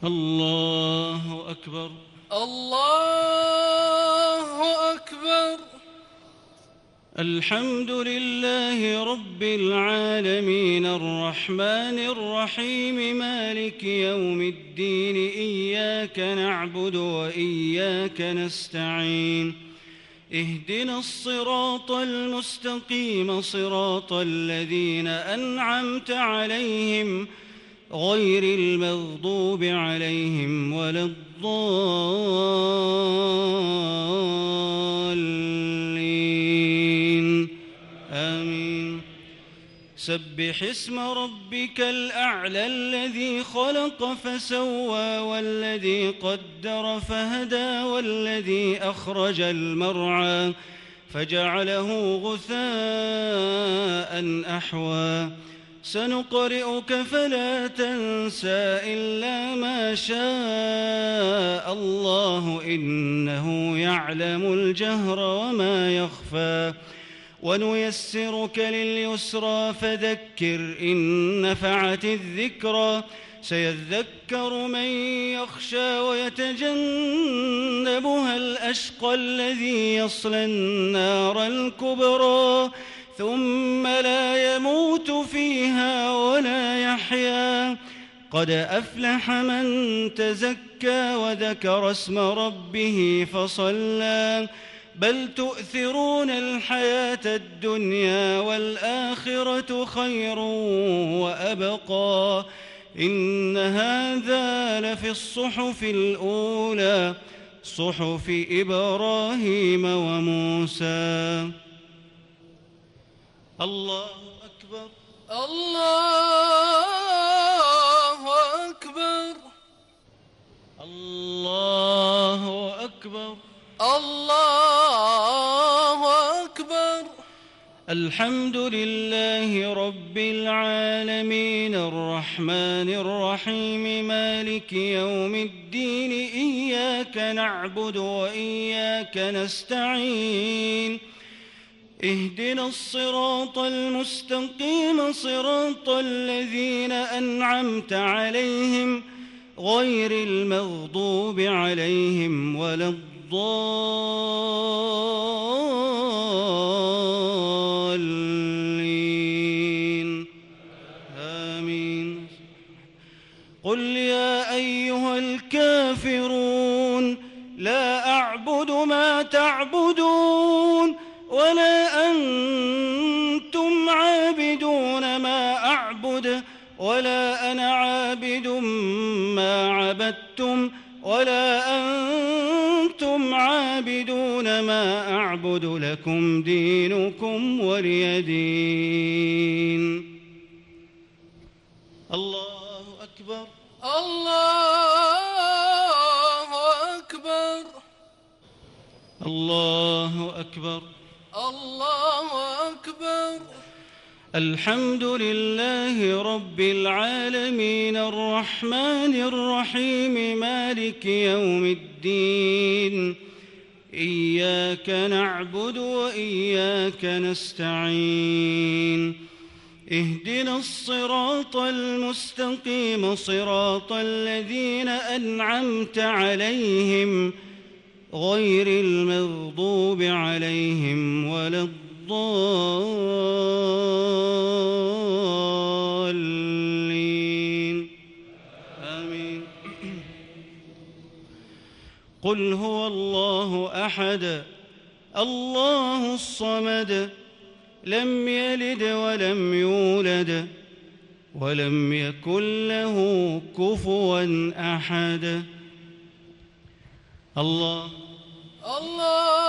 الله أكبر. الله أكبر. الحمد لله رب العالمين الرحمن الرحيم مالك يوم الدين إياك نعبد وإياك نستعين اهدنا الصراط المستقيم صراط الذين أنعمت عليهم غير المغضوب عليهم ولا الضالين آمين. سبح اسم ربك الأعلى الذي خلق فسوى والذي قدر فهدى والذي أخرج المرعى فجعله غثاء أحوى سنقرئك فلا تنسى إلا ما شاء الله إنه يعلم الجهر وما يخفى ونيسرك لليسرى فذكر إن نفعت الذكرى سيذكر من يخشى ويتجنبها الأشقى الذي يصلى النار الكبرى ثم لا يموت فيها ولا يحيا قد أفلح من تزكى وذكر اسم ربه فصلى بل تؤثرون الحياة الدنيا والآخرة خير وأبقى إن هذا لفي الصحف الأولى صحف إبراهيم وموسى. الله أكبر. الله أكبر. الله أكبر. الله أكبر. الحمد لله رب العالمين الرحمن الرحيم مالك يوم الدين إياك نعبد وإياك نستعين اهدنا الصراط المستقيم صراط الذين أنعمت عليهم غير المغضوب عليهم ولا الضالين آمين. قل يا أيها الكافرون لا أعبد ما تعبدون ولا أنتم عابدون ما أعبد ولا أنا عابد ما عبدتم ولا أنتم عابدون ما أعبد لكم دينكم ولي دين. الله أكبر. الله أكبر. الله أكبر. الله أكبر. الحمد لله رب العالمين الرحمن الرحيم مالك يوم الدين إياك نعبد وإياك نستعين اهدنا الصراط المستقيم صراط الذين أنعمت عليهم غير المغضوب عليهم ولا الضالين آمين. قل هو الله أحد الله الصمد لم يلد ولم يولد ولم يكن له كفوا أحد. الله الله